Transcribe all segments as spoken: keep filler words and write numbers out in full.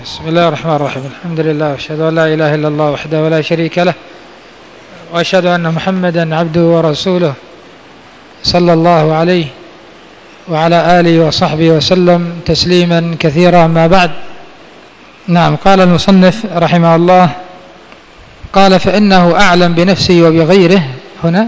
بسم الله الرحمن الرحيم. الحمد لله وأشهد أن لا إله إلا الله وحده ولا شريك له، وأشهد أن محمدا عبده ورسوله صلى الله عليه وعلى آله وصحبه وسلم تسليما كثيرا. ما بعد، نعم، قال المصنف رحمه الله، قال فإنه أعلم بنفسه وبغيره هنا،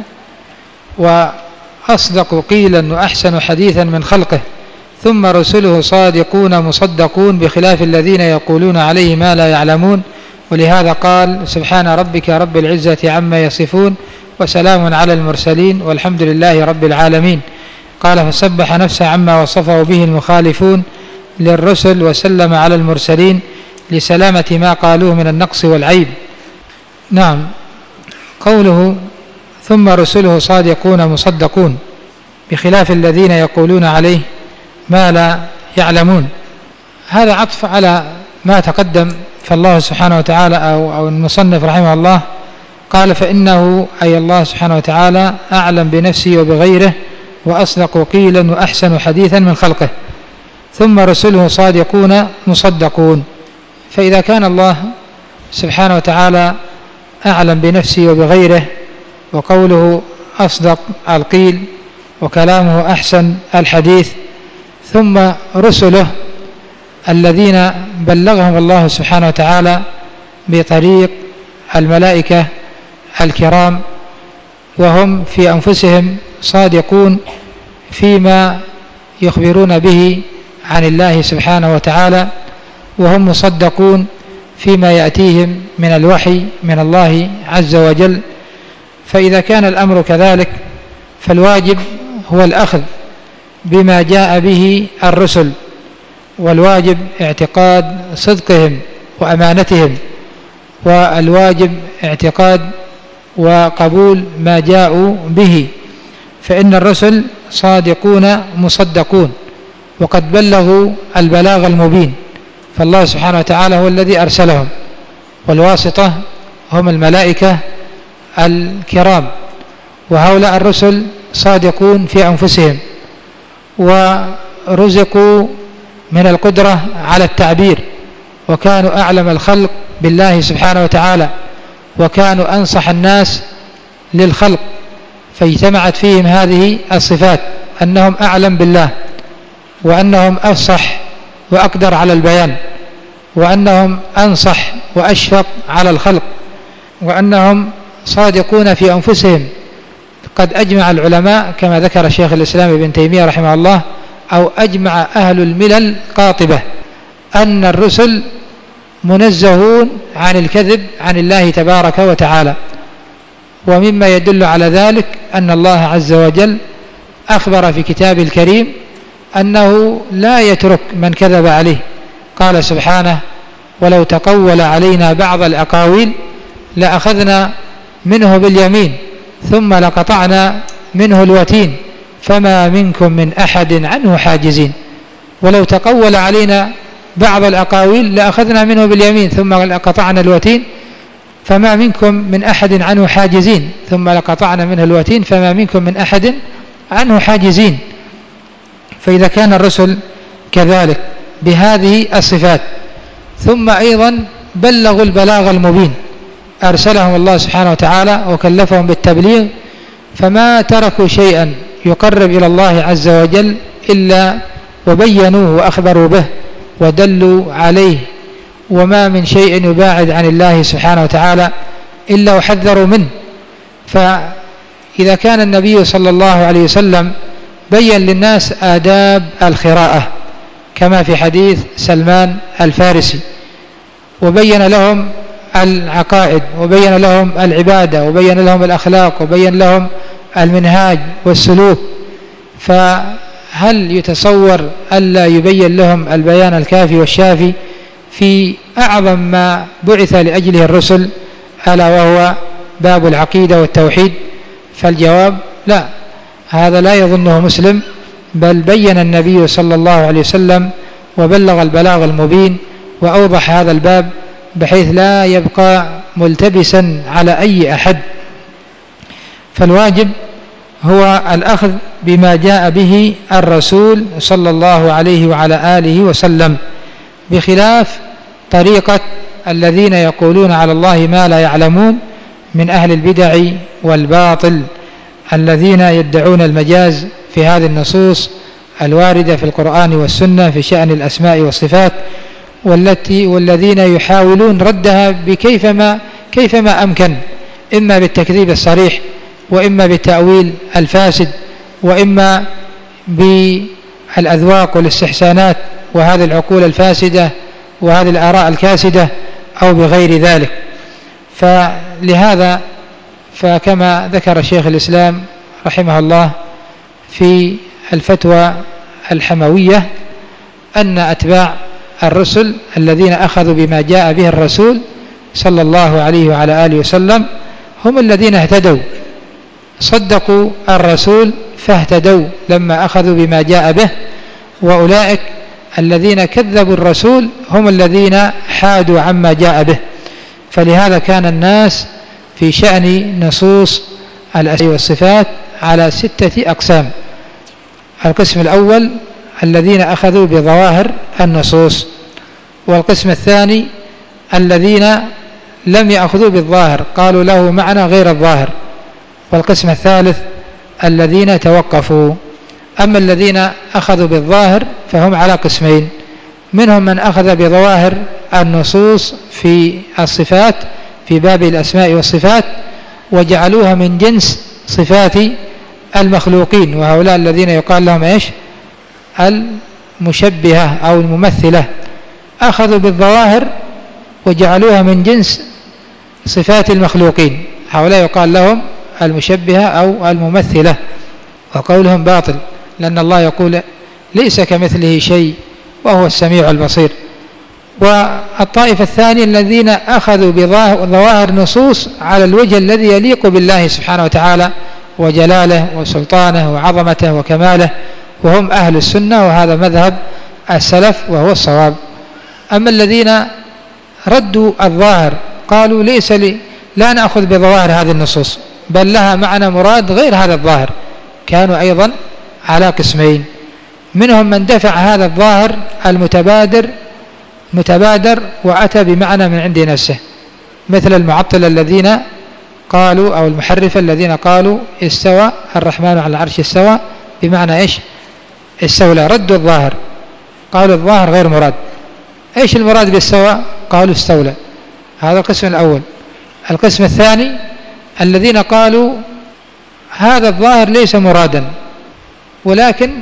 وأصدق قيلا وأحسن حديثا من خلقه، ثم رسله صادقون مصدقون، بخلاف الذين يقولون عليه ما لا يعلمون. ولهذا قال سبحان ربك رب العزة عما يصفون، وسلام على المرسلين، والحمد لله رب العالمين. قال فسبح نفسه عما وصفه به المخالفون للرسل، وسلم على المرسلين لسلامة ما قالوه من النقص والعيب. نعم، قوله ثم رسله صادقون مصدقون، بخلاف الذين يقولون عليه ما لا يعلمون، هذا عطف على ما تقدم. فالله سبحانه وتعالى أو, أو المصنف رحمه الله قال فإنه أي الله سبحانه وتعالى أعلم بنفسه وبغيره، وأصدق قيلا وأحسن حديثا من خلقه، ثم رسله صادقون مصدقون. فإذا كان الله سبحانه وتعالى أعلم بنفسه وبغيره، وقوله أصدق القيل، وكلامه أحسن الحديث، ثم رسله الذين بلغهم الله سبحانه وتعالى بطريق الملائكة الكرام، وهم في أنفسهم صادقون فيما يخبرون به عن الله سبحانه وتعالى، وهم مصدقون فيما يأتيهم من الوحي من الله عز وجل. فإذا كان الأمر كذلك، فالواجب هو الأخذ بما جاء به الرسل، والواجب اعتقاد صدقهم وأمانتهم، والواجب اعتقاد وقبول ما جاءوا به. فإن الرسل صادقون مصدقون، وقد بلغوا البلاغ المبين، فالله سبحانه وتعالى هو الذي أرسلهم، والواسطة هم الملائكة الكرام. وهؤلاء الرسل صادقون في أنفسهم، ورزقوا من القدرة على التعبير، وكانوا أعلم الخلق بالله سبحانه وتعالى، وكانوا أنصح الناس للخلق، فاجتمعت فيهم هذه الصفات، أنهم أعلم بالله، وأنهم أفصح وأقدر على البيان، وأنهم أنصح وأشفق على الخلق، وأنهم صادقون في أنفسهم. قد أجمع العلماء كما ذكر شيخ الإسلام ابن تيمية رحمه الله، أو أجمع أهل الملل قاطبة، أن الرسل منزهون عن الكذب عن الله تبارك وتعالى. ومما يدل على ذلك أن الله عز وجل أخبر في كتاب الكريم أنه لا يترك من كذب عليه. قال سبحانه ولو تقول علينا بعض الأقاويل لأخذنا منه باليمين ثم لقطعنا منه الوتين فما منكم من أحد عنه حاجزين. ولو تقول علينا بعض الأقاويل لأخذنا منه باليمين ثم لقطعنا الوتين فما منكم من أحد عنه حاجزين، ثم لقطعنا منه الوتين فما منكم من أحد عنه حاجزين. فإذا كان الرسل كذلك بهذه الصفات، ثم أيضا بلغوا البلاغ المبين، أرسلهم الله سبحانه وتعالى وكلفهم بالتبليغ، فما تركوا شيئا يقرب إلى الله عز وجل إلا وبينوه وأخبروا به ودلوا عليه، وما من شيء يباعد عن الله سبحانه وتعالى إلا وحذروا منه. فإذا كان النبي صلى الله عليه وسلم بين للناس آداب القراءة كما في حديث سلمان الفارسي، وبين لهم العقائد، وبين لهم العبادة، وبين لهم الأخلاق، وبين لهم المنهاج والسلوك، فهل يتصور ألا يبين لهم البيان الكافي والشافي في أعظم ما بعث لأجله الرسل، ألا وهو باب العقيدة والتوحيد؟ فالجواب لا، هذا لا يظنه مسلم، بل بين النبي صلى الله عليه وسلم وبلغ البلاغ المبين، وأوضح هذا الباب بحيث لا يبقى ملتبسا على أي أحد. فالواجب هو الأخذ بما جاء به الرسول صلى الله عليه وعلى آله وسلم، بخلاف طريقة الذين يقولون على الله ما لا يعلمون من أهل البدع والباطل الذين يدعون المجاز في هذه النصوص الواردة في القرآن والسنة في شأن الأسماء والصفات، والتي والذين يحاولون ردها بكيفما كيفما أمكن، إما بالتكذيب الصريح، وإما بالتأويل الفاسد، وإما بالأذواق والاستحسانات وهذه العقول الفاسدة وهذه الآراء الكاسدة، أو بغير ذلك. فلهذا فكما ذكر شيخ الإسلام رحمه الله في الفتوى الحموية أن أتباع الرسل الذين أخذوا بما جاء به الرسول صلى الله عليه وعلى آله وسلم هم الذين اهتدوا، صدقوا الرسول فاهتدوا لما أخذوا بما جاء به، وأولئك الذين كذبوا الرسول هم الذين حادوا عما جاء به. فلهذا كان الناس في شأن نصوص الأسماء والصفات على ستة أقسام. القسم الأول الذين أخذوا بظواهر النصوص، والقسم الثاني الذين لم يأخذوا بالظاهر قالوا له معنى غير الظاهر، والقسم الثالث الذين توقفوا. أما الذين أخذوا بالظاهر فهم على قسمين، منهم من أخذ بظواهر النصوص في الصفات في باب الأسماء والصفات وجعلوها من جنس صفات المخلوقين، وهؤلاء الذين يقال لهم إيش؟ المشبهة أو الممثلة، أخذوا بالظواهر وجعلوها من جنس صفات المخلوقين، هؤلاء يقال لهم المشبهة أو الممثلة، وقولهم باطل، لأن الله يقول ليس كمثله شيء وهو السميع البصير. والطائفة الثانية الذين أخذوا بظواهر نصوص على الوجه الذي يليق بالله سبحانه وتعالى وجلاله وسلطانه وعظمته وكماله، وهم أهل السنة، وهذا مذهب السلف وهو الصواب. أما الذين ردوا الظاهر قالوا ليس لي لا نأخذ بظواهر هذه النصوص بل لها معنى مراد غير هذا الظاهر، كانوا أيضا على قسمين، منهم من دفع هذا الظاهر المتبادر متبادر وأتى بمعنى من عند نفسه، مثل المعطل الذين قالوا أو المحرفة الذين قالوا استوى الرحمن على العرش استوى بمعنى إيش؟ استولى، ردوا الظاهر قالوا الظاهر غير مراد. إيش المراد باستوى؟ قالوا استولى. هذا القسم الأول. القسم الثاني الذين قالوا هذا الظاهر ليس مرادا، ولكن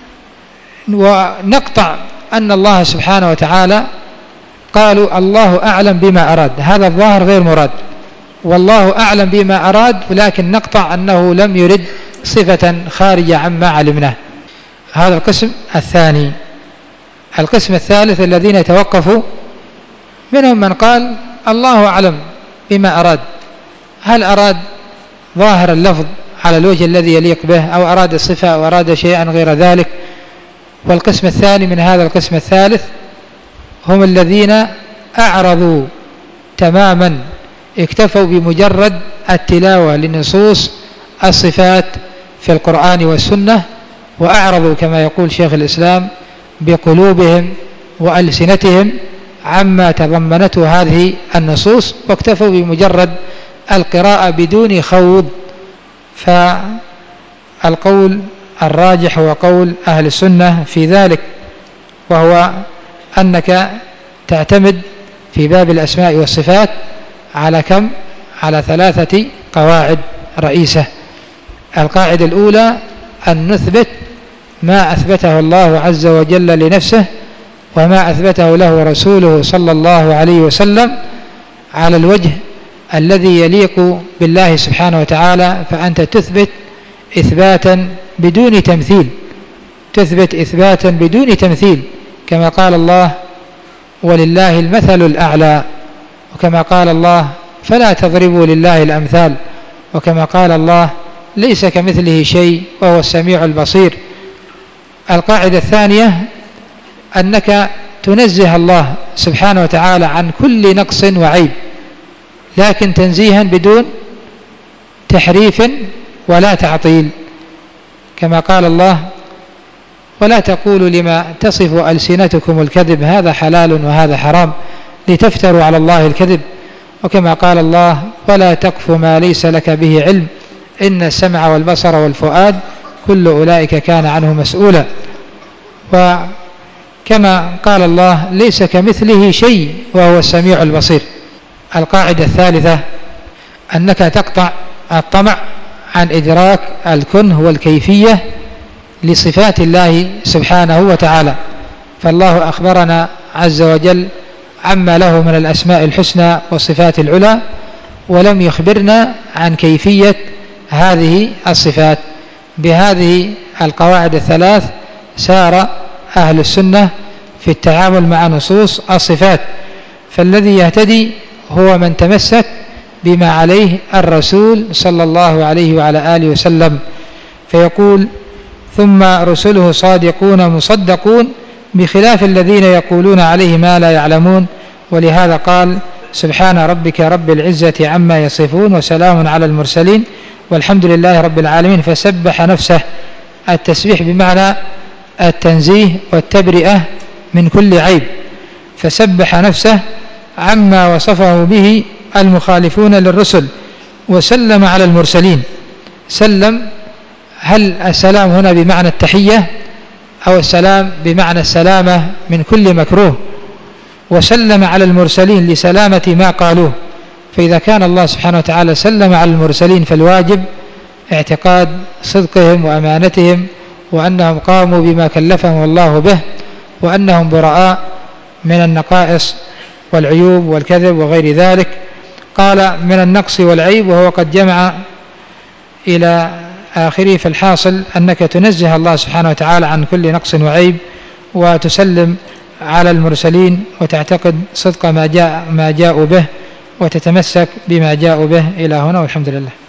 ونقطع أن الله سبحانه وتعالى قالوا الله أعلم بما أراد، هذا الظاهر غير مراد، والله أعلم بما أراد، ولكن نقطع أنه لم يرد صفة خارجة عما علمناه. هذا القسم الثاني. القسم الثالث الذين توقفوا، منهم من قال الله أعلم بما أراد، هل أراد ظاهر اللفظ على الوجه الذي يليق به، أو أراد الصفة أو أراد شيئا غير ذلك. والقسم الثاني من هذا القسم الثالث هم الذين أعرضوا تماما، اكتفوا بمجرد التلاوة لنصوص الصفات في القرآن والسنة، وأعرضوا كما يقول شيخ الإسلام بقلوبهم وألسنتهم عما تضمنته هذه النصوص، واكتفوا بمجرد القراءة بدون خوض. فالقول الراجح هو قول أهل السنة في ذلك، وهو أنك تعتمد في باب الأسماء والصفات على كم؟ على ثلاثة قواعد رئيسة. القاعدة الأولى أن نثبت ما أثبته الله عز وجل لنفسه وما أثبته له رسوله صلى الله عليه وسلم على الوجه الذي يليق بالله سبحانه وتعالى، فأنت تثبت إثباتا بدون تمثيل، تثبت إثباتا بدون تمثيل، كما قال الله ولله المثل الأعلى، وكما قال الله فلا تضربوا لله الأمثال، وكما قال الله ليس كمثله شيء وهو السميع البصير. القاعدة الثانية أنك تنزه الله سبحانه وتعالى عن كل نقص وعيب، لكن تنزيها بدون تحريف ولا تعطيل، كما قال الله ولا تقولوا لما تصف ألسنتكم الكذب هذا حلال وهذا حرام لتفتروا على الله الكذب. وكما قال الله: ولا تقف ما ليس لك به علم إن السمع والبصر والفؤاد كل أولئك كان عنه مسؤولا. وكما قال الله: ليس كمثله شيء وهو السميع البصير. القاعدة الثالثة أنك تقطع الطمع عن إدراك الكنه والكيفية لصفات الله سبحانه وتعالى، فالله أخبرنا عز وجل عما له من الأسماء الحسنى والصفات العلى، ولم يخبرنا عن كيفية هذه الصفات. بهذه القواعد الثلاث سار أهل السنة في التعامل مع نصوص الصفات، فالذي يهتدي هو من تمسك بما عليه الرسول صلى الله عليه وعلى آله وسلم. فيقول: ثم رسله صادقون مصدقون بخلاف الذين يقولون عليه ما لا يعلمون. ولهذا قال: سبحان ربك رب العزة عما يصفون وسلام على المرسلين والحمد لله رب العالمين. فسبح نفسه. التسبيح بمعنى التنزيه والتبرئة من كل عيب، فسبح نفسه عما وصفه به المخالفون للرسل، وسلم على المرسلين. سلم، هل السلام هنا بمعنى التحية أو السلام بمعنى السلامة من كل مكروه؟ وسلم على المرسلين لسلامة ما قالوه. فإذا كان الله سبحانه وتعالى سلم على المرسلين فالواجب اعتقاد صدقهم وأمانتهم، وأنهم قاموا بما كلفهم الله به، وأنهم براء من النقائص والعيوب والكذب وغير ذلك. قال: من النقص والعيب، وهو قد جمع إلى آخره. فالحاصل أنك تنزه الله سبحانه وتعالى عن كل نقص وعيب، وتسلم على المرسلين، وتعتقد صدق ما جاء ما جاءوا به، وتتمسك بما جاءوا به. إلى هنا والحمد لله.